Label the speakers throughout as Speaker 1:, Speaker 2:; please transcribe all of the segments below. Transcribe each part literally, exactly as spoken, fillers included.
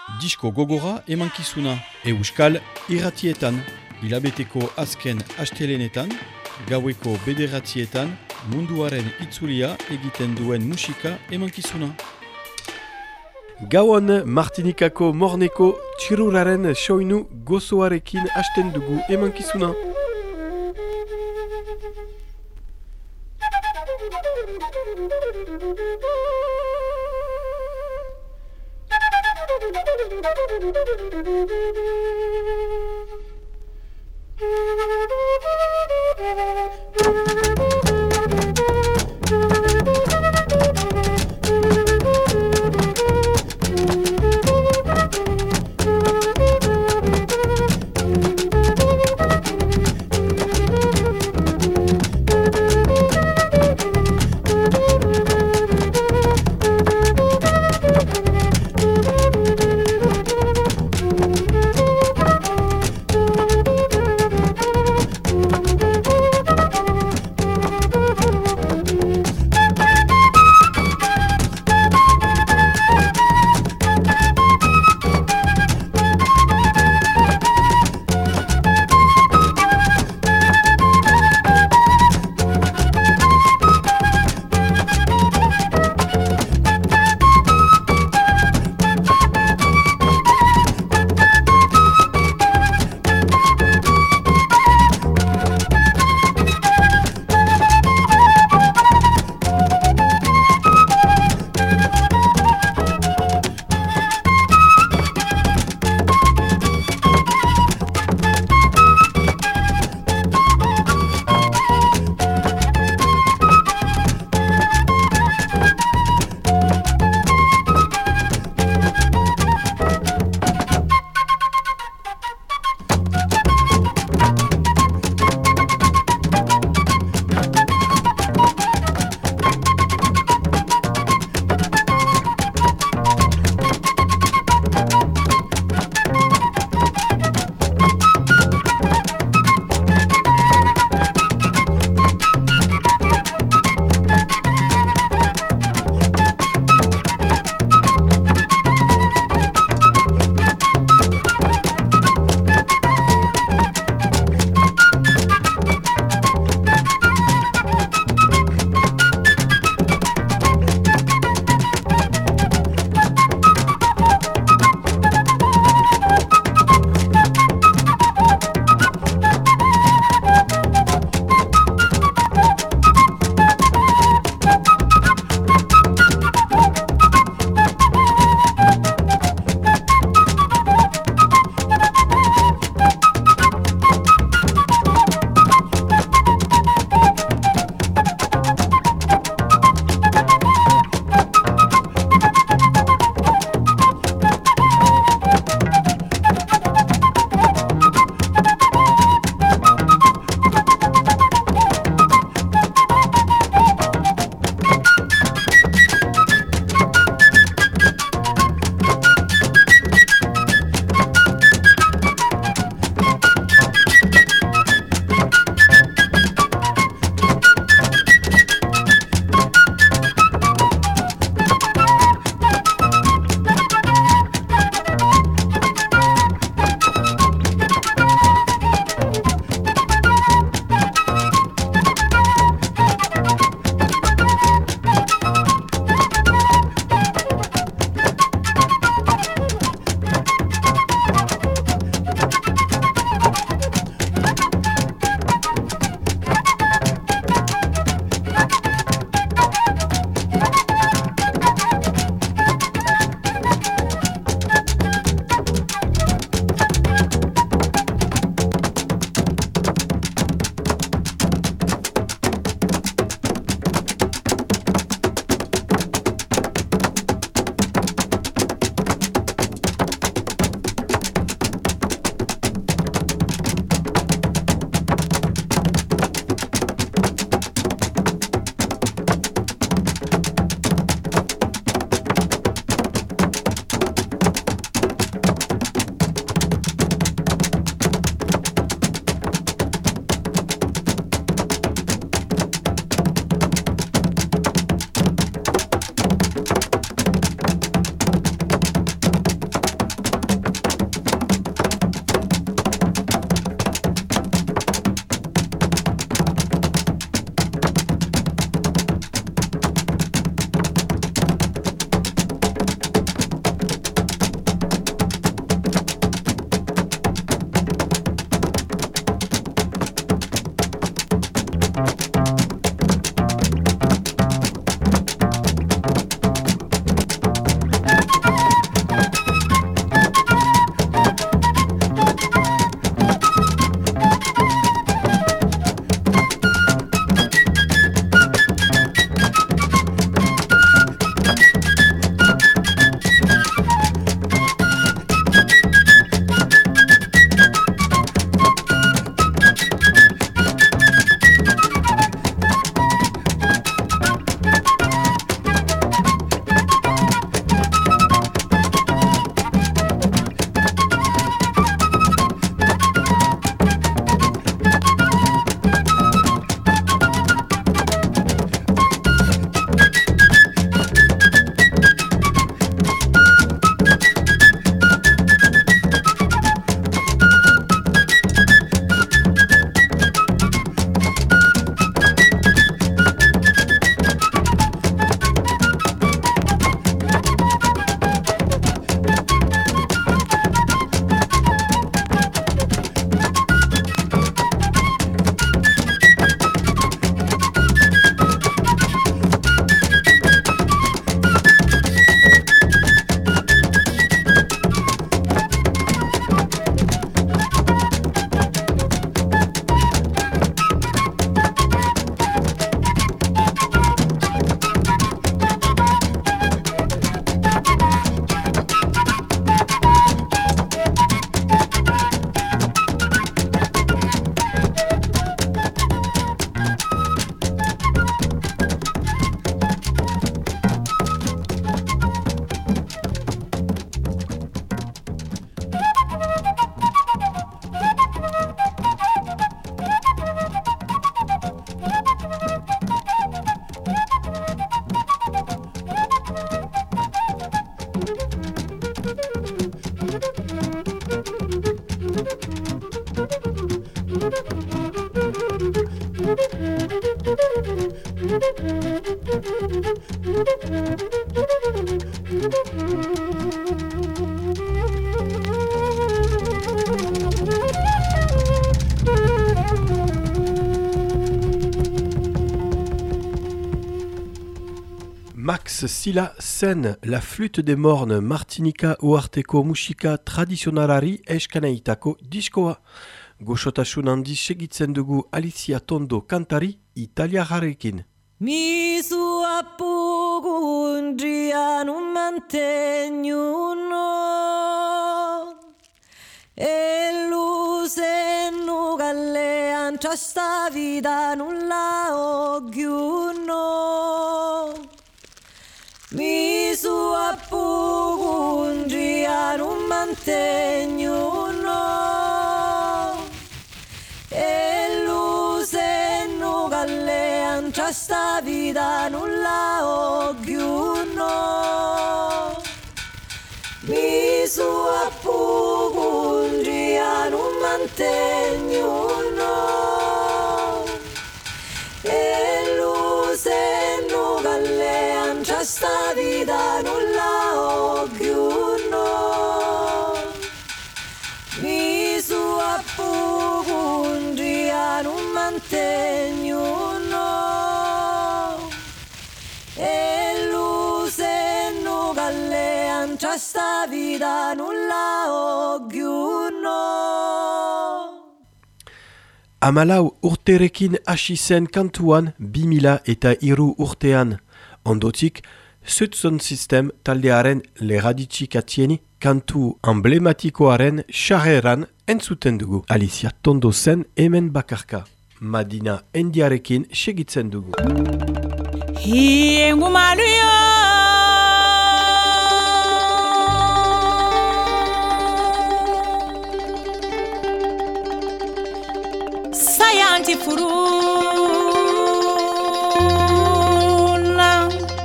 Speaker 1: Disko gogora emankizuna, euskal irratietan, hilabeteko azken astelenetan, gaueko bederatzietan, munduaren itzulia egiten duen musika emankizuna.
Speaker 2: Gauan Martinikako morneko txiruraren soinu gozoarekin hasten dugu emankizuna. Alex Silla zen La Flûte des Mornes Martinika uarteko musika tradizionalari eskanaitako diskoa. Goxotasun handi segitzen dugu Alicia Tondo kantari italiararekin.
Speaker 3: Mi sua pugundria non mantegnuno e luce nu gallean sta vita nulla ogghiuno mi sua pugundria non mantegnuno e luce nu gallean sta vita nulla ogghiuno mi sua pugundria non mantegnuno e luce nu gallean sta vita nulla ogghiuno mi sua pugundria non mantegnuno e luce nu gallean sta vita nulla ogghiuno.
Speaker 2: Amalau urterekin hasi zen kantuan bi mila eta hiru urtean. Ondotik, Zutson System taldearen leraditxik atieni kantu emblematikoaren xarreran entzuten dugu. Alicia Tondo zen hemen bakarka. Madina Endiarekin segitzen dugu.
Speaker 3: Hiengu maluyo sayanti furuna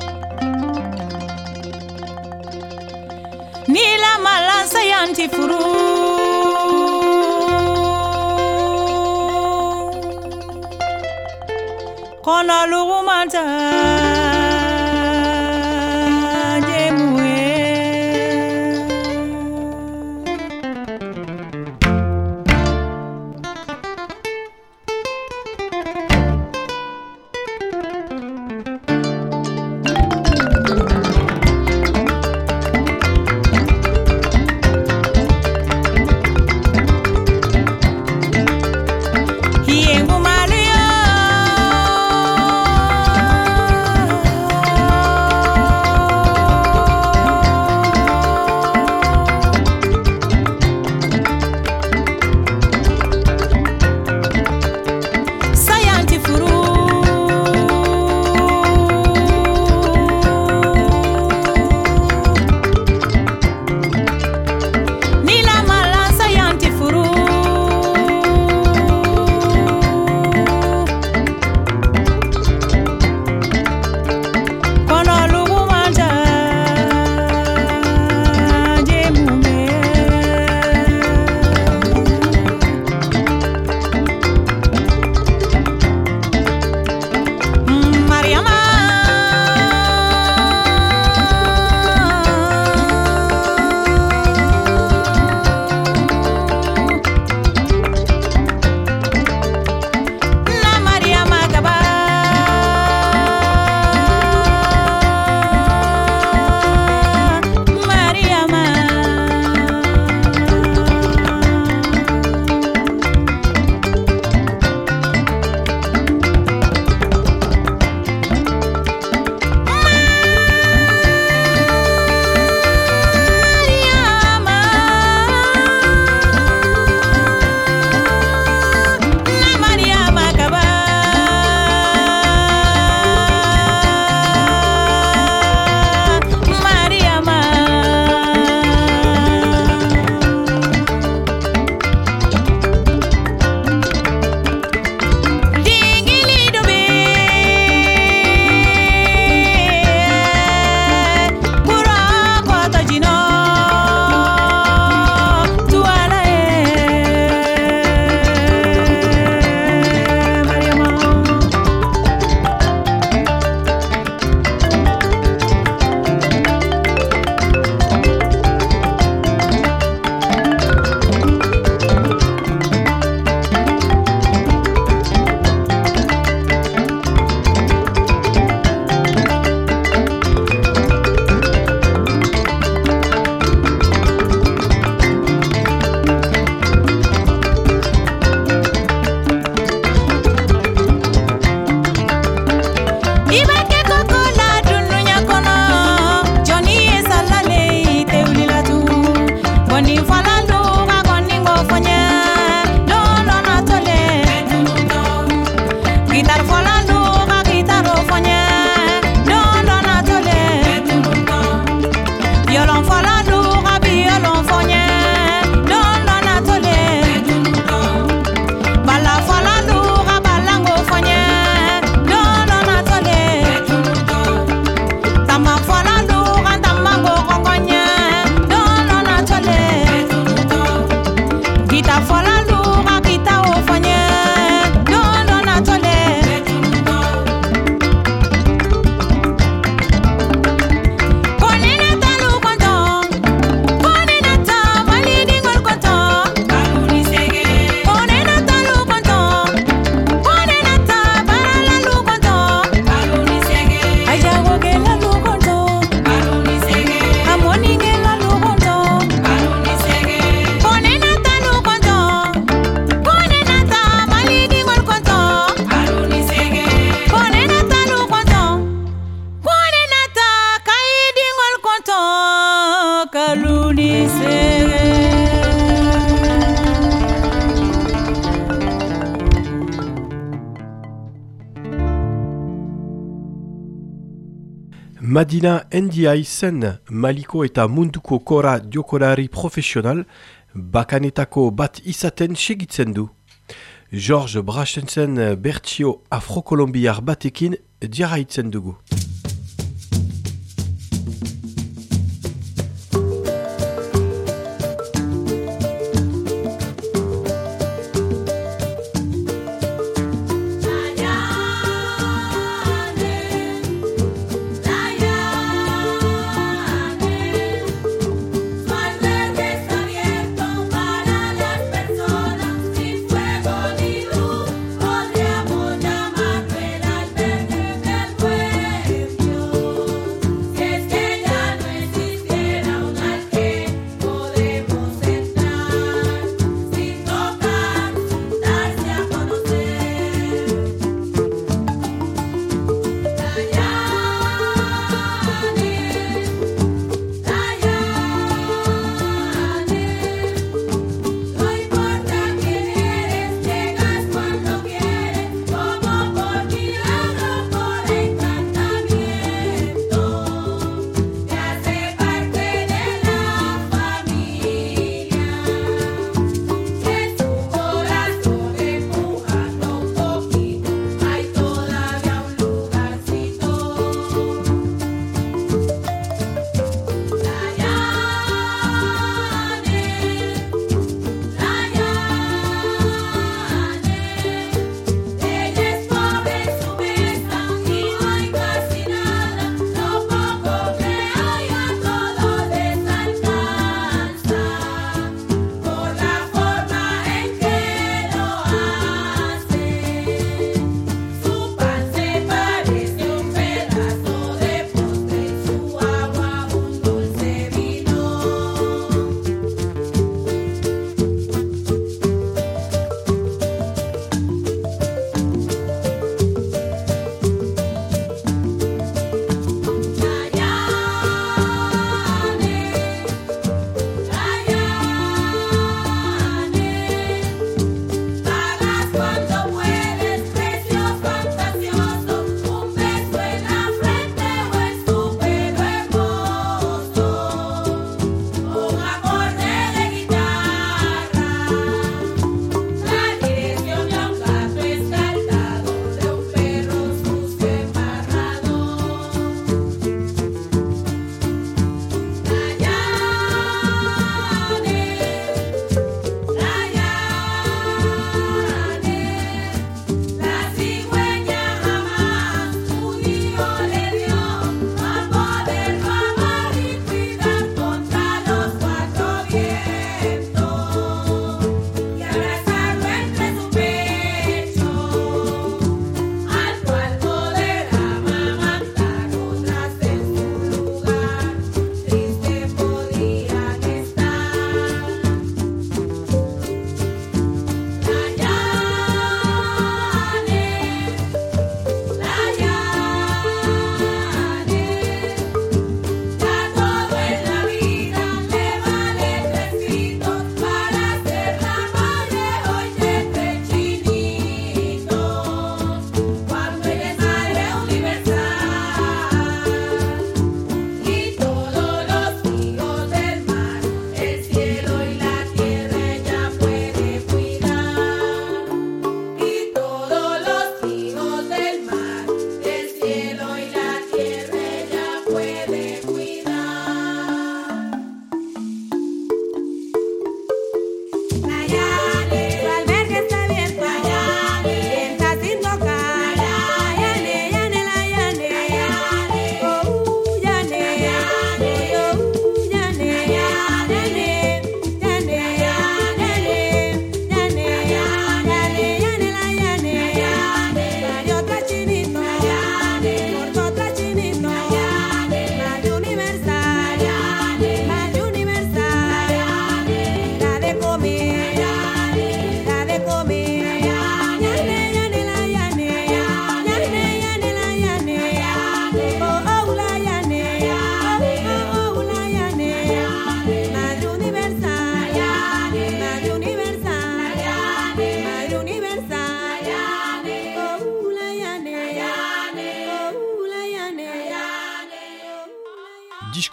Speaker 3: nila mala sayanti furuna kono lugumanta
Speaker 4: Hiengu maluyo
Speaker 2: Madina Ndiaye zen Maliko eta munduko kora jokolari profesional bakanetako bat izaten segitzen du. George Braxensen bertsio afrokolombiar batekin jarraitzen dugu.
Speaker 3: Podríamos llamarlo el albergue del pueblo.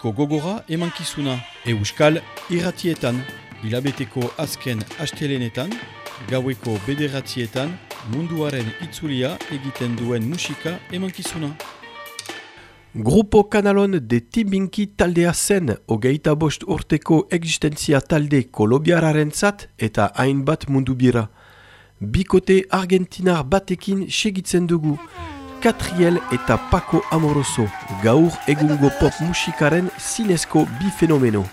Speaker 1: Disko gogora emankizuna Euskal irratietan, hilabeteko azken astelenetan, gaueko bederatzietan, munduaren itzulia egiten duen musika emankizuna.
Speaker 2: Grupo Kanalon de Tibinki taldea zen, hogeita bost urteko existentzia talde kolobiararen zat eta hainbat mundu bira. Bikote argentinar batekin segitzen dugu. Catriel eta Paco Amoroso, gaur egungo pop musikaren zinezko bi fenomeno.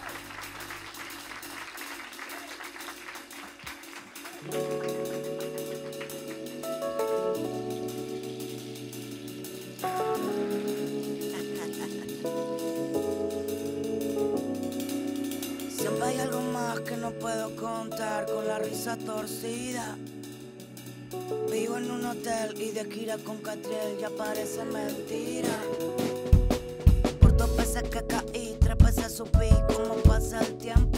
Speaker 4: Siempre hay algo más que no puedo contar con la risa torcida. Vivo en un hotel y de gira con Catriel ya parece mentira. Por dos veces que caí, tres veces supí cómo pasa el tiempo.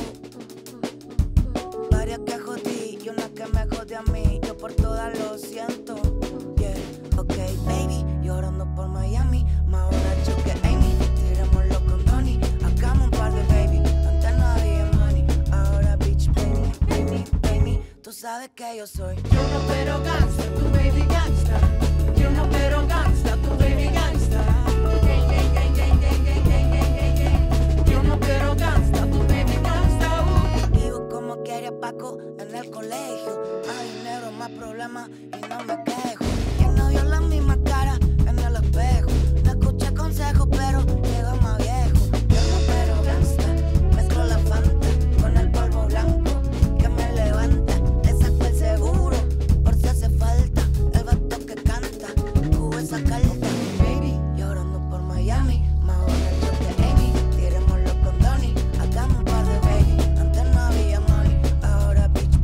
Speaker 4: Varias que jodí y una que me jode a mí, yo por todas lo siento. Yeah, ok baby, llorando por Miami, más borracho que Amy. Tirémoslo con Donnie, hagamos un par de baby. Antes no había money, ahora bitch baby, baby, baby. Tú sabes que yo soy
Speaker 3: Yo no pero gangsta, tu baby gangsta. Yo no pero gangsta, tu baby gangsta. Gang, gang, gang, gang, gang, gang, gang, gang, gang, gang. Yo no pero gangsta, tu baby gangsta. Uh.
Speaker 4: Vivo como quiere Paco en el colegio. Más dinero, más problemas y no me quejo. Quien no vio la misma cara en el espejo. No escuché consejos, pero llega más viejo. Yo no pero gangsta, mezclo la fanta con el polvo blanco que me levanta. Le saco el seguro por si hace falta. El vato que canta, jugo esa carta. Baby, llorando por Miami, más borracho que Amy. Tirémoslo con Donnie, hagamos un par de baby. Antes no había money, ahora bitch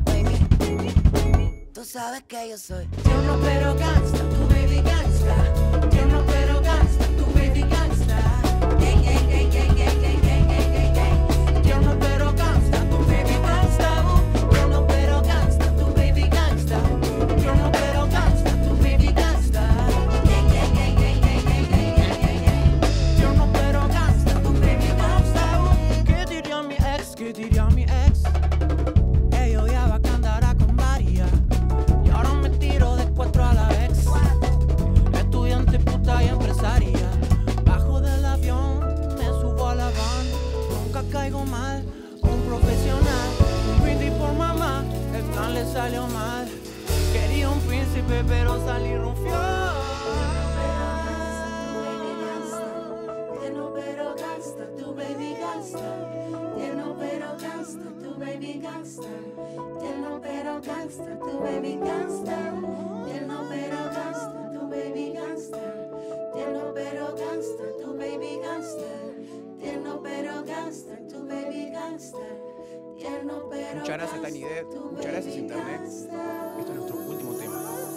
Speaker 4: baby. Tú sabes que yo soy
Speaker 3: Yo no pero gangsta, tu baby gangsta. Yo no pero gangsta, tu baby gangsta. Gang, gang, gang, gang, gang, gang, gang, gang, gang, gang. Yo no pero gangsta, tu baby gangsta. Uh. Yo no pero gangsta, tu baby gangsta. Yo no pero gangsta, tu baby gangsta. Gang, gang, gang, gang, gang, gang, gang, gang, gang, gang. Yo no pero gangsta, tu baby gangsta. Uh. ¿Qué diría mi ex? ¿Qué diría mi ex? Ella odiaba que andara con varias. Y ahora me tiro de cuatro a la ex. Estudiante, puta y empresaria. Bajo del avión, me subo a la van. Nunca caigo mal, un profesional. Un brindis por mamá, el plan le salió mal. Quería un príncipe, pero salí rufián. Pero gangsta, tu baby gangsta. Tiene pero gangsta, tu baby gangsta. Tiene pero gangsta, tu baby gangsta. Tiene pero gangsta, tu baby gangsta. Tiene pero gangsta, tu baby gangsta. Tiene pero gangsta, tu baby gangsta. Tiene pero
Speaker 5: Muchas gracias, Tiny Dead. Muchas gracias, Internet. Esto es nuestro último tema.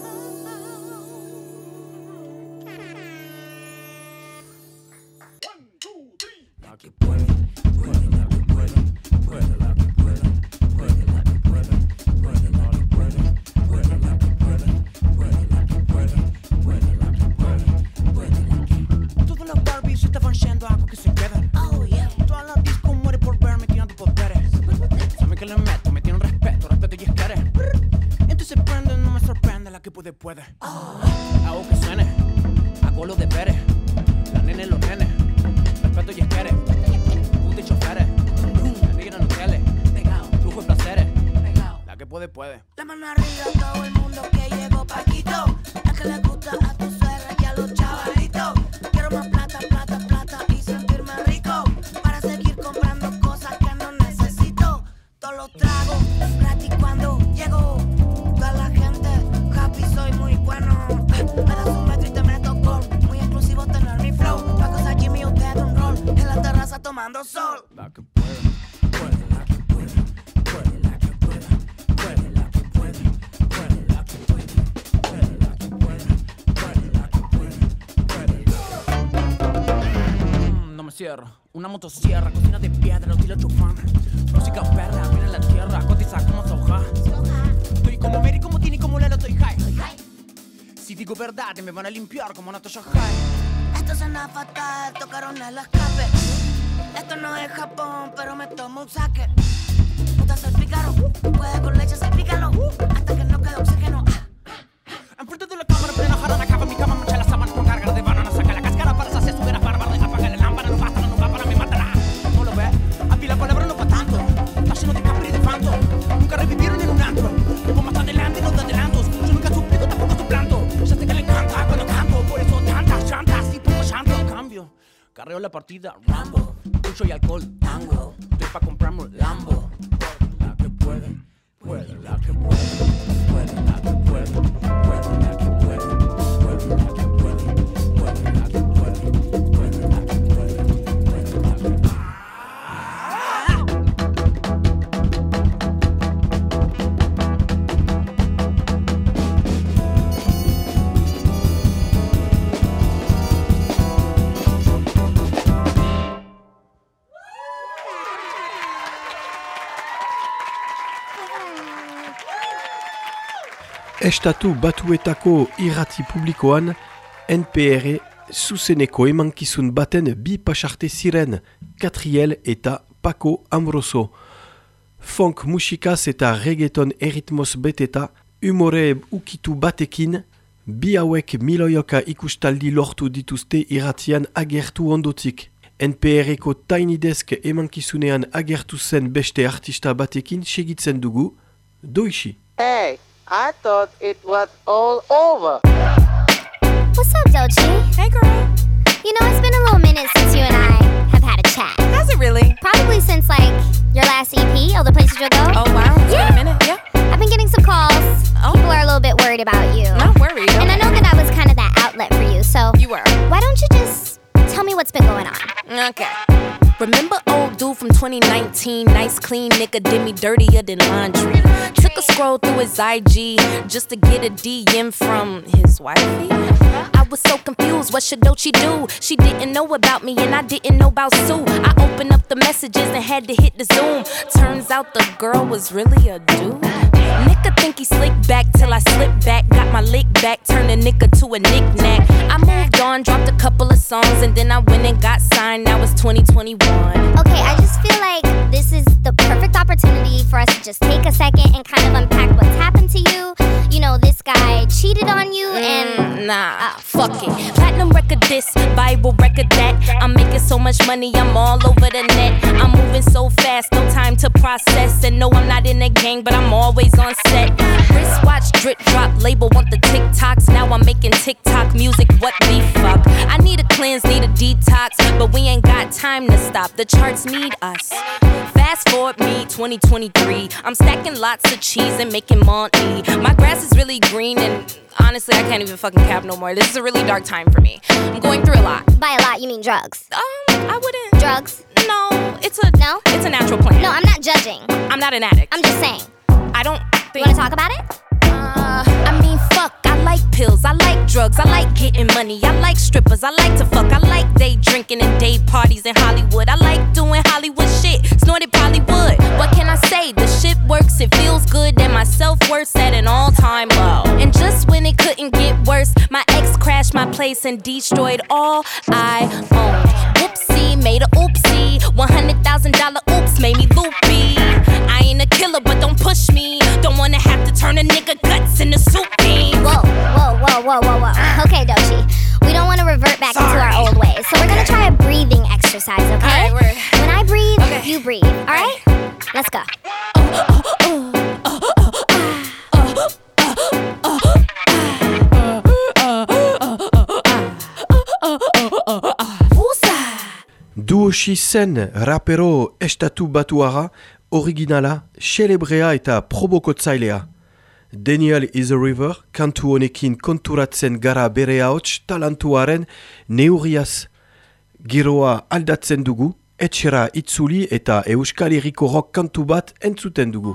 Speaker 5: La que puede, puede, la que puede, puede, la que puede, puede, la que puede, puede, la que puede, puede, la que puede, puede, la que puede, puede, la que puede, puede, la que. Todas las Barbies estaban yendo a algo que se queda.
Speaker 4: Oh yeah.
Speaker 5: Todas las discos mueren por verme tirando poderes. Saben que le meto, me tienen respeto, respeto y esquere. Entonces se prende, no me sorprende, la que puede, puede. Hago que suene, hago los deberes. La nene, los nenes, respeto y esquere. Puta y choferes, la negra en hoteles. Lujo y placeres, la que puede, puede.
Speaker 4: la mano arriba a todo el mundo que llegó Paquito. La que le gusta a tu suegra y a los chavalitos. Quiero más plata, plata, plata y sentirme rico. Para seguir comprando cosas que no necesito. Todos los tragos gratis cuando llego. Toda la gente happy, soy muy bueno. Me das un metro y te meto gol. Muy exclusivo tener mi flow. Pa' cosas Jimmy, usted un roll. En la terraza tomando sol.
Speaker 5: La que puede, puede, la que puede, puede, la que puede, puede, la que puede, puede, la que puede, puede, la que puede, puede, la que puede, puede. Mm, no me cierro, una motosierra, cocina de piedra, lo tiro chufán. Música perra, viene en la tierra, cotiza como soja. Estoy como Mary, como Tini, como Lelo, estoy high. Si digo verdad, me van a limpiar como Natasha High.
Speaker 4: Esto suena fatal, tocaron el escape. Esto no es Japón, pero me tomo un saque. Puta, soy pícaro. Puede con leche, salpícalo. Hasta que no quede oxígeno.
Speaker 5: Enfrente de la cámara, plena jarana, acaba mi cama, mancha la sábana con carga de banana, saca la cáscara para saciar su vera bárbara, apaga la lámpara, no basta, no va para me matará. No lo ve, aquí la palabra no pa' tanto, está lleno de capri y de fanto, nunca revivieron en un antro, llevo más adelante y no te adelantos, yo nunca suplico, tampoco suplanto, ya sé que le encanta cuando canto, por eso tantas chantas y poco llanto, cambio, carreo la partida, Rambo, mucho y alcohol, tango, estoy pa' comprarme un Lambo, la que puede, puede, la que puede, puede, la que puede, puede, la que puede, puede, la que puede, puede, la que puede, puede, la que puede, puede, la que puede.
Speaker 2: Estatu batuetako irrati publikoan, N P R zuzeneko emankizun baten bi pasarte ziren, Katriel eta Paco Ambroso. Funk musikaz eta reggaeton erritmoz beteta, humore ukitu batekin, bi hauek miloioka ikustaldi lortu dituzte irratian agertu ondotik. N P R-eko Tiny Desk emankizunean agertu zen beste artista batekin segitzen dugu, Doishi.
Speaker 6: Hey, I thought it was all over.
Speaker 7: What's up, Dochi?
Speaker 8: Hey, girl.
Speaker 7: You know, it's been a little minute since you and I have had a chat.
Speaker 8: Has it really?
Speaker 7: Probably since, like, your last E P, All the Places You'll Go.
Speaker 8: Oh, wow. It's
Speaker 7: Yeah.
Speaker 8: been a minute. Yeah.
Speaker 7: I've been getting some calls.
Speaker 8: Oh.
Speaker 7: People are a little bit worried about you.
Speaker 8: Not worried.
Speaker 7: And I know that I was kind of that outlet for you, so
Speaker 8: You were.
Speaker 7: why don't you just tell me what's been going on?
Speaker 8: Okay. Remember old dude from twenty nineteen? Nice, clean nigga did me dirtier than laundry. Took a scroll through his I G just to get a D M from his wifey. I was so confused, what should Dochi do? She didn't know about me and I didn't know about Sue. I opened up the messages and had to hit the zoom. Turns out the girl was really a dude. Nigga think he slick back till I slip back. Got my lick back, turned a nigga to a knick-knack. I moved on, dropped a couple of songs, and then I went and got signed. Now it's twenty twenty-one.
Speaker 7: Okay, I just feel like this is the perfect opportunity for us to just take a second and kind of unpack what's happened to you. You know, this guy cheated on you and...
Speaker 8: Mm, nah, fuck it. Platinum record this, viral record that. I'm making so much money, I'm all over the net. I'm moving so fast, no time to process. And no, I'm not in a gang, but I'm always on set. Wristwatch, drip drop, label want the TikToks. Now I'm making TikTok music, what the fuck? I need a cleanse, need a detox, but we ain't got time to stop. The charts need us. Fast forward me, twenty twenty-three. I'm stacking lots of cheese and making money. My grass is really green and honestly, I can't even fucking cap no more. This is a really dark time for me. I'm going through a lot.
Speaker 7: By a lot, you mean drugs.
Speaker 8: Um, I wouldn't.
Speaker 7: Drugs?
Speaker 8: No, it's a
Speaker 7: No?
Speaker 8: It's a natural plan.
Speaker 7: No, I'm not judging.
Speaker 8: I'm not an addict.
Speaker 7: I'm just saying.
Speaker 8: I don't
Speaker 7: You
Speaker 8: think.
Speaker 7: want to talk about it?
Speaker 8: Uh, I mean, fuck. I like pills. I like drugs. I like getting money. I like strippers. I like to fuck. I like day drinking and day parties in Hollywood. I like doing Hollywood shit. Snorted Bollywood. What can I say? The shit works. It feels good. And my self-worth's at an all-time low. And just when it couldn't get worse, my ex crashed my place and destroyed all I owned. Whoopsie, made a oopsie. one hundred thousand dollar oops made me loopy. I ain't a killer, but don't push me. Don't wanna have to turn a nigga guts into soup beans.
Speaker 7: Whoa, whoa, whoa, whoa, whoa, whoa. Okay, Dochi. We don't want to revert back into our old ways. So we're going to try a breathing exercise, okay?
Speaker 8: All right, word.
Speaker 7: When I breathe,
Speaker 8: Okay.
Speaker 7: you breathe. All right? Let's go.
Speaker 2: Duoshi zen rapero estatu batuara, originala, celebrea eta probokotzailea. Daniel is a River kantu honekin konturatzen gara bere ahots talantuaren neurriaz. Giroa aldatzen dugu, etxera itzuli eta Euskal Herriko rock kantu bat entzuten dugu.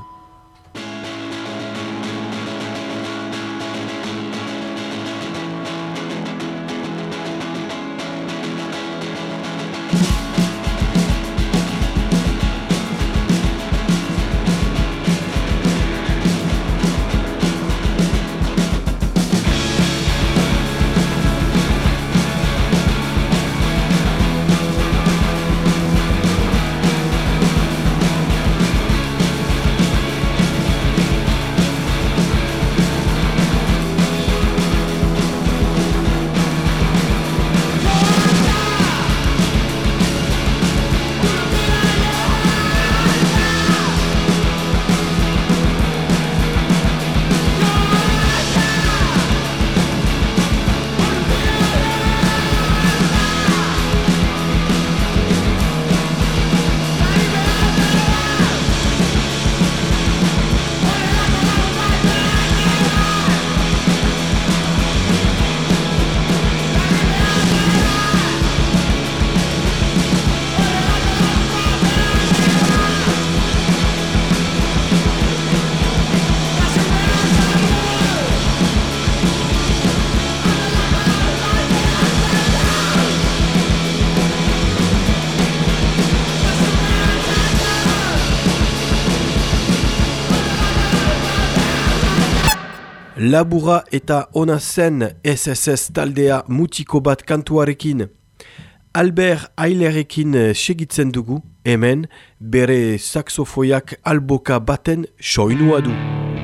Speaker 2: labura eta ona zen S S S taldea mutiko bat kantuarekin. Albert Eilerekin segitzen dugu, hemen bere saxofoiak alboka baten soinua du.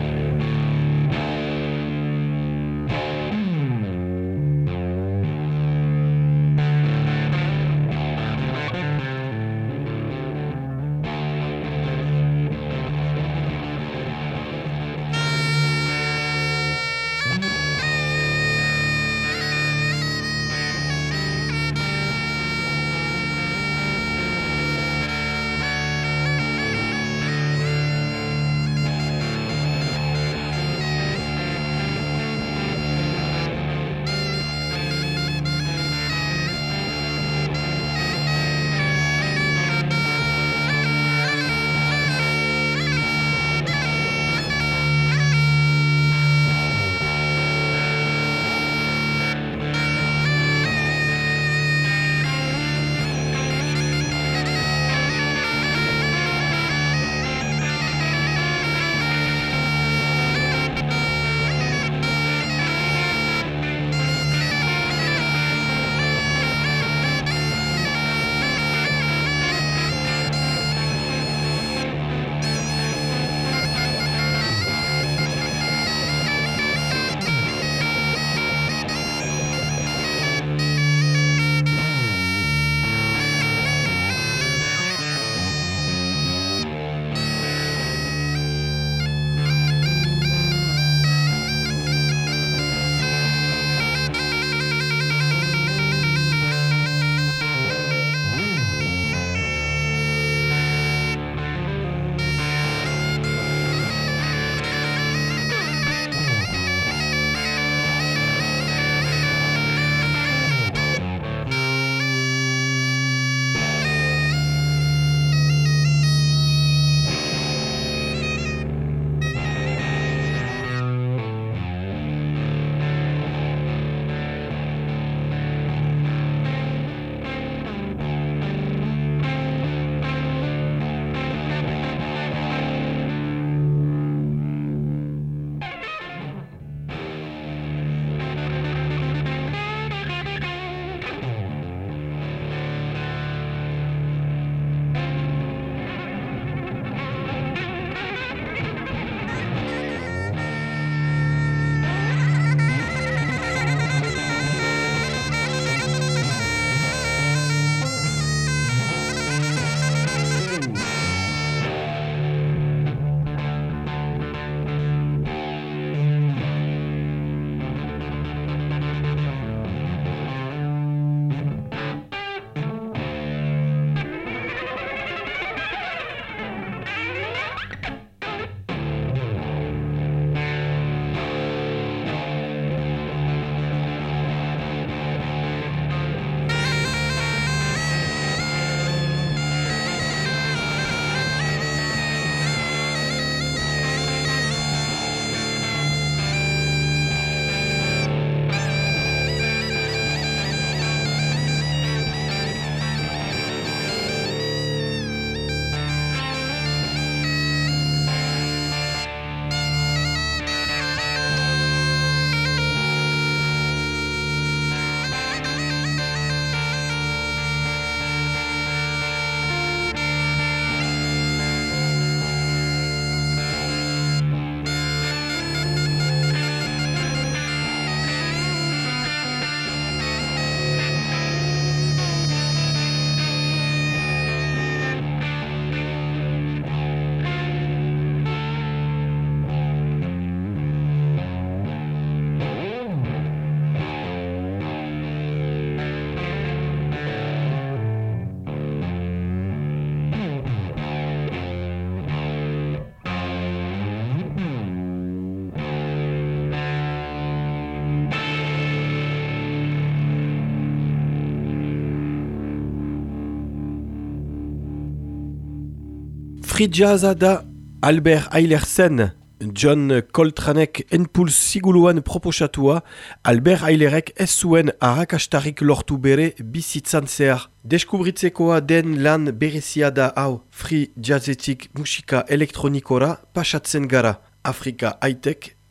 Speaker 2: Free jazza da Albert Eilersen, John Coltranek enpuls siguluan proposatua, Albert Eilerek ez zuen arrakastarik lortu bere bizitzan zehar. Deskubritzekoa den lan berezia da hau, free jazzetik musika elektronikora pasatzen gara. Afrika haitek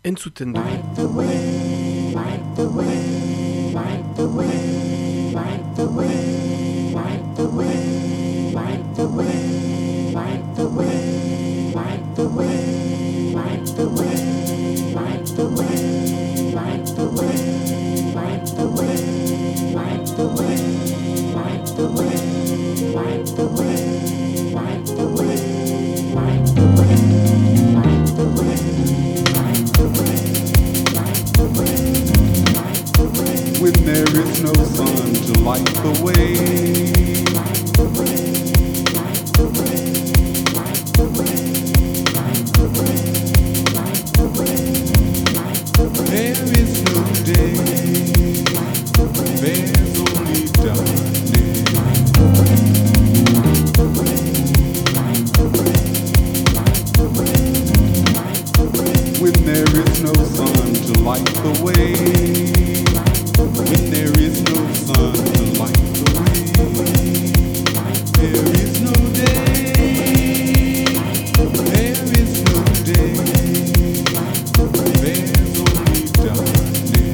Speaker 2: entzuten du.
Speaker 9: When there is no sun to light the way, there is no day, there's only darkness. When there is no sun to light the way, when there is no sun to light the way, there is no day, there is no day, there's only darkness.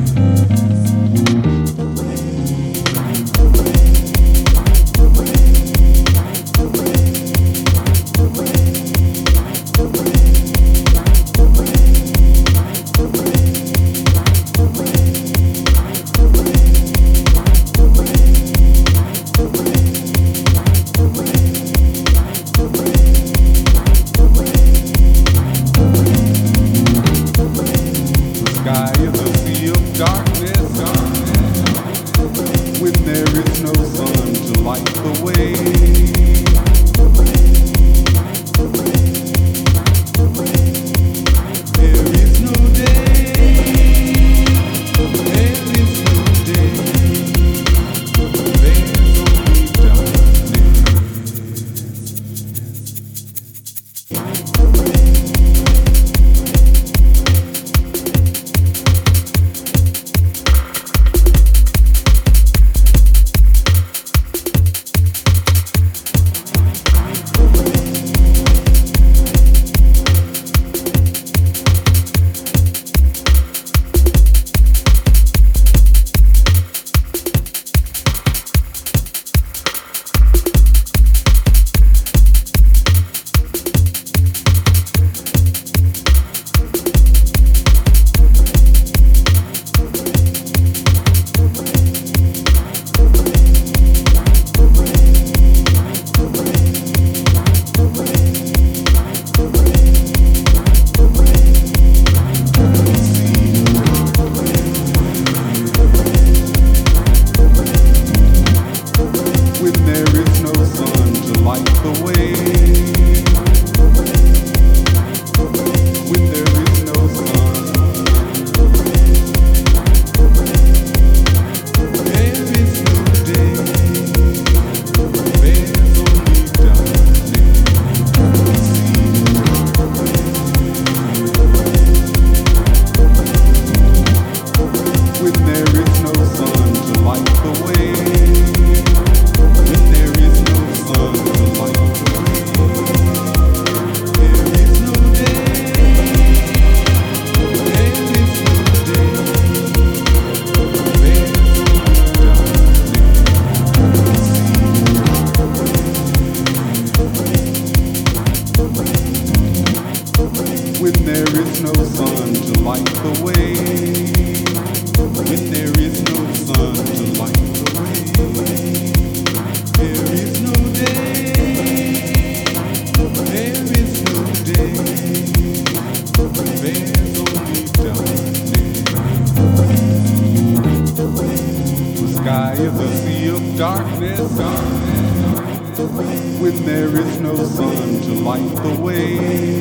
Speaker 9: When there is no sun to light the way,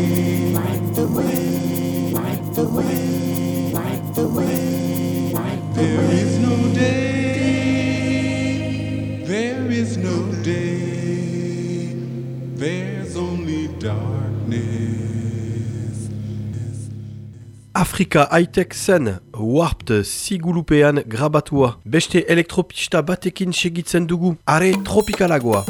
Speaker 9: there is no day, there is no day, there's only darkness.
Speaker 2: Afrika high-tech zen, Warped sigulupean grabatua. Beste elektropista batekin segitzen dugu, are tropikalagoa.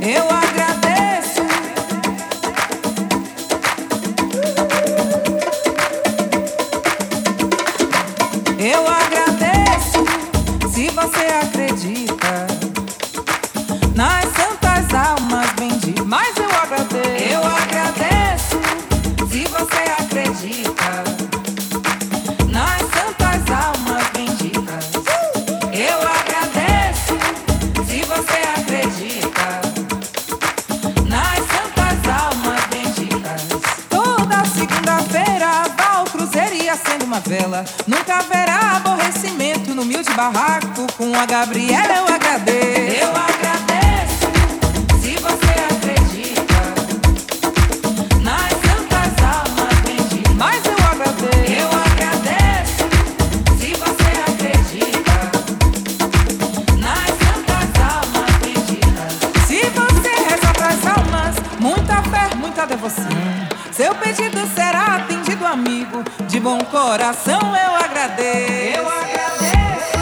Speaker 10: Eu agradeço. Eu agradeço se você acredita nas santas almas benditas. Mas eu agradeço. Eu agradeço se você acredita nas santas almas benditas. Eu agradeço se você acredita nas santas almas benditas. Toda segunda-feira vá ao cruzeiro e acende uma vela. Nunca haverá aborrecimento no humilde barraco. Com a Gabriela eu agradeço. Eu agradeço se você acredita nas santas almas benditas. Mas eu agradeço. Eu agradeço se você acredita nas santas almas benditas. Se você reza pras almas, muita fé, muita devoção, seu pedido será atendido, amigo. De bom coração eu agradeço. Eu agradeço.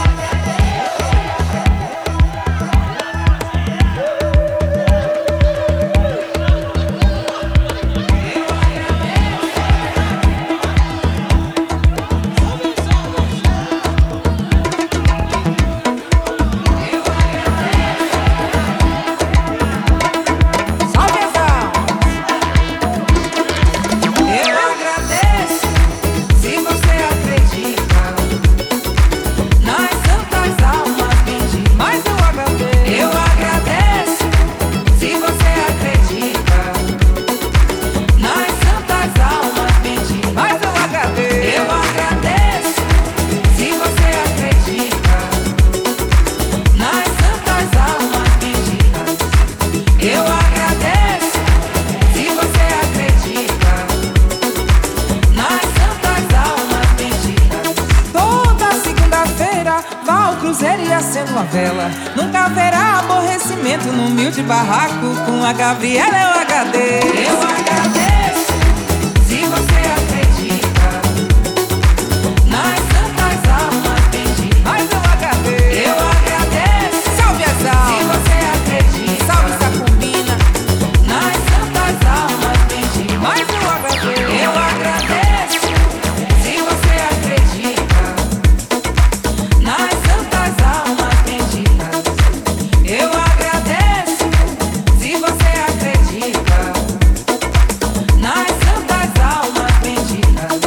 Speaker 10: Nunca haverá aborrecimento no humilde barraco. Com a Gabriela eu agradeço. Eu agradeço se você acredita nas santas almas benditas. Mas eu agradeço. Eu agradeço. Salve as almas. Se você acredita. Salve Sacumbina nas santas almas benditas. Mas eu agradeço. Eu agradeço se você acredita nas santas almas benditas. Eu agradeço se você acredita nas santas almas benditas.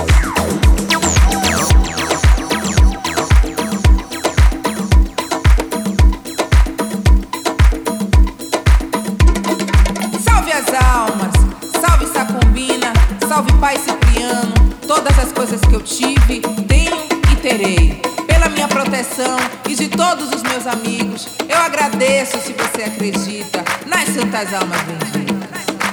Speaker 10: Salve as almas, salve Sacumbina, salve Pai Cipriano. Todas as coisas que eu tive, tenho e terei. Pela minha proteção e de todos os meus amigos, eu agradeço se você acredita nas santas almas benditas.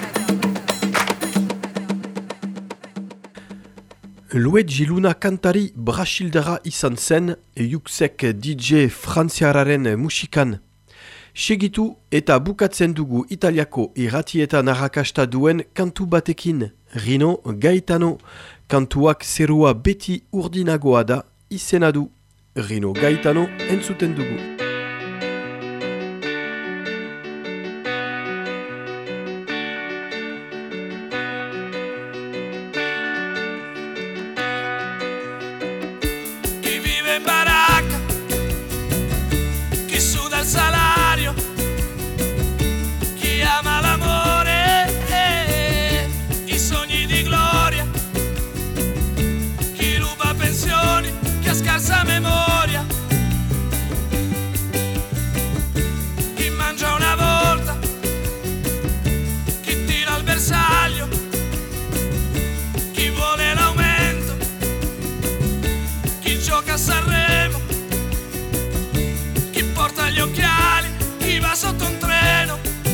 Speaker 2: Luigi Luna kantari Brasildara izan zen, Yuxek D J frantziararen musikan. Segitu eta bukatzen dugu Italiako irratietan arrakasta duen kantu batekin, Rino Gaetano. Kantuak zerua beti urdinagoa da, izena du. Rino Gaetano entzuten dugu.
Speaker 11: Chi vive in baracca, chi suda il salario, chi ama l'amore, eh, i sogni di gloria, chi ruba pensioni, chi ha scarsa memoria, chi mangia una volta, chi tira al bersaglio, chi vuole l'aumento, chi gioca a Sanremo, chi porta gli occhiali, chi va sotto un treno,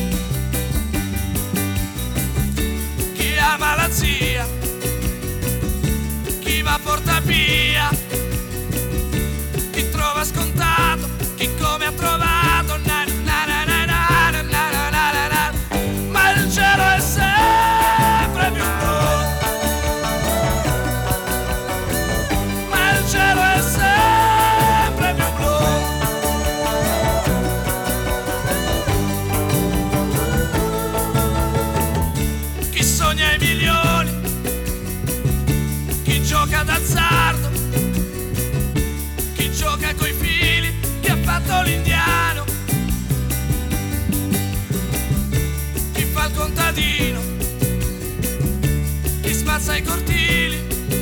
Speaker 11: chi ama la zia, chi va a Portapia, chi trova scontato, chi come ha trovato, na, na, na, na, na, na, na, na, na, na. Ma il cielo è sempre più blu, ma il cielo è sempre più blu. fatto l'indiano, chi fa il contadino, chi spazza i cortili,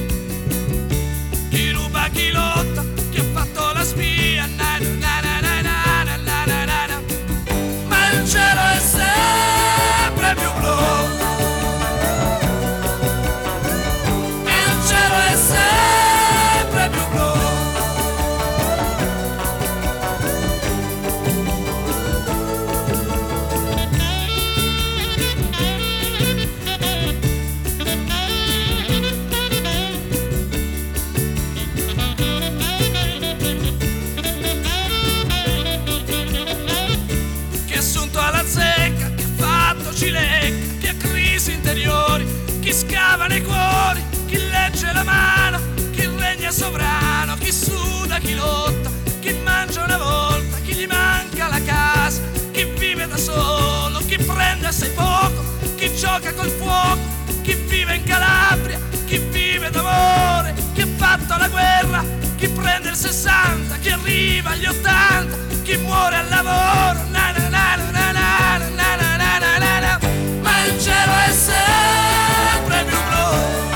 Speaker 11: chi ruba, chi lotta, chi ha fatto la spia, na na na na na na na na na na. Ma il cielo è sempre più blu, il cielo è sempre più blu. Cilecca, chi ha crisi interiori, chi scava nei cuori, chi legge la mano, chi regna sovrano, chi suda, chi lotta, chi mangia una volta, chi gli manca la casa, chi vive da solo, chi prende assai poco, chi gioca col fuoco, chi vive in Calabria, chi vive d'amore, chi ha fatto la guerra, chi prende il sessanta, chi arriva agli ottanta, chi muore al lavoro, na na na na na na na na na na na na. Ma il cielo è sempre più blu,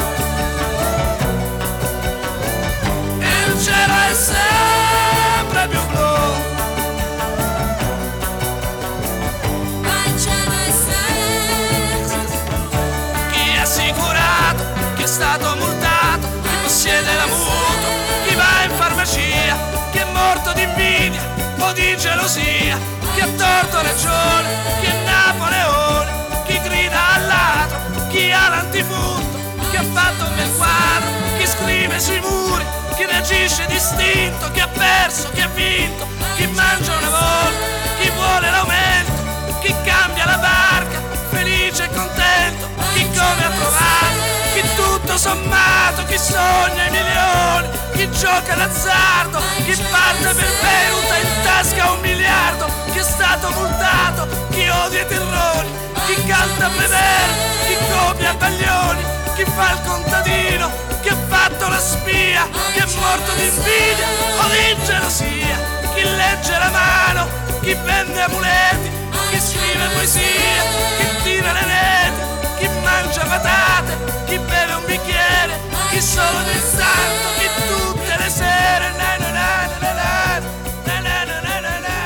Speaker 11: il cielo è sempre più blu, ma il cielo è sempre più blu. Chi è assicurato, chi è stato multato, chi possiede la mutua, chi va in farmacia, chi è morto di invidia o di gelosia, chi ha torto ragione, chi è Napoleone, chi grida al ladro, chi ha l'antifurto, chi ha fatto un bel quadro, chi scrive sui muri, chi reagisce distinto, chi ha perso, chi ha vinto, chi mangia una volta, chi vuole l'aumento, chi cambia la barca, felice e contento, chi come ha trovato, chi tutto sommato, chi sogna i milioni, chi gioca d'azzardo, chi parte per Beirut e in tasca un miliardo, chi è stato multato, chi odia i terrori, chi canta a vedere, chi copia baglioni, chi fa il contadino, chi ha fatto la spia, chi è morto di invidia o di gelosia, chi legge la mano, chi vende amuleti, chi scrive poesia, chi tira le reti, chi mangia patate, chi beve un bicchiere, chi solo nel santo, chi tutte le sere, na na na na na na na na na na na.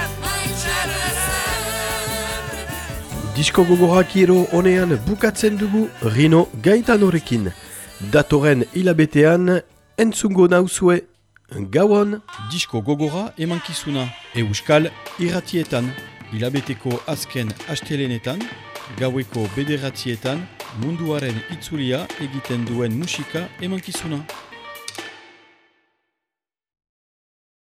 Speaker 2: Disko gogorak iro honean bukatzen dugu Rino Gaetanorekin. Datoren hilabetean entzungo nauzue. Gauan.
Speaker 1: Disko gogora emankizuna euskal irratietan. Hilabeteko azken astelenetan, gaueko bederatzietan, munduaren itzulia egiten duen musika emankizuna.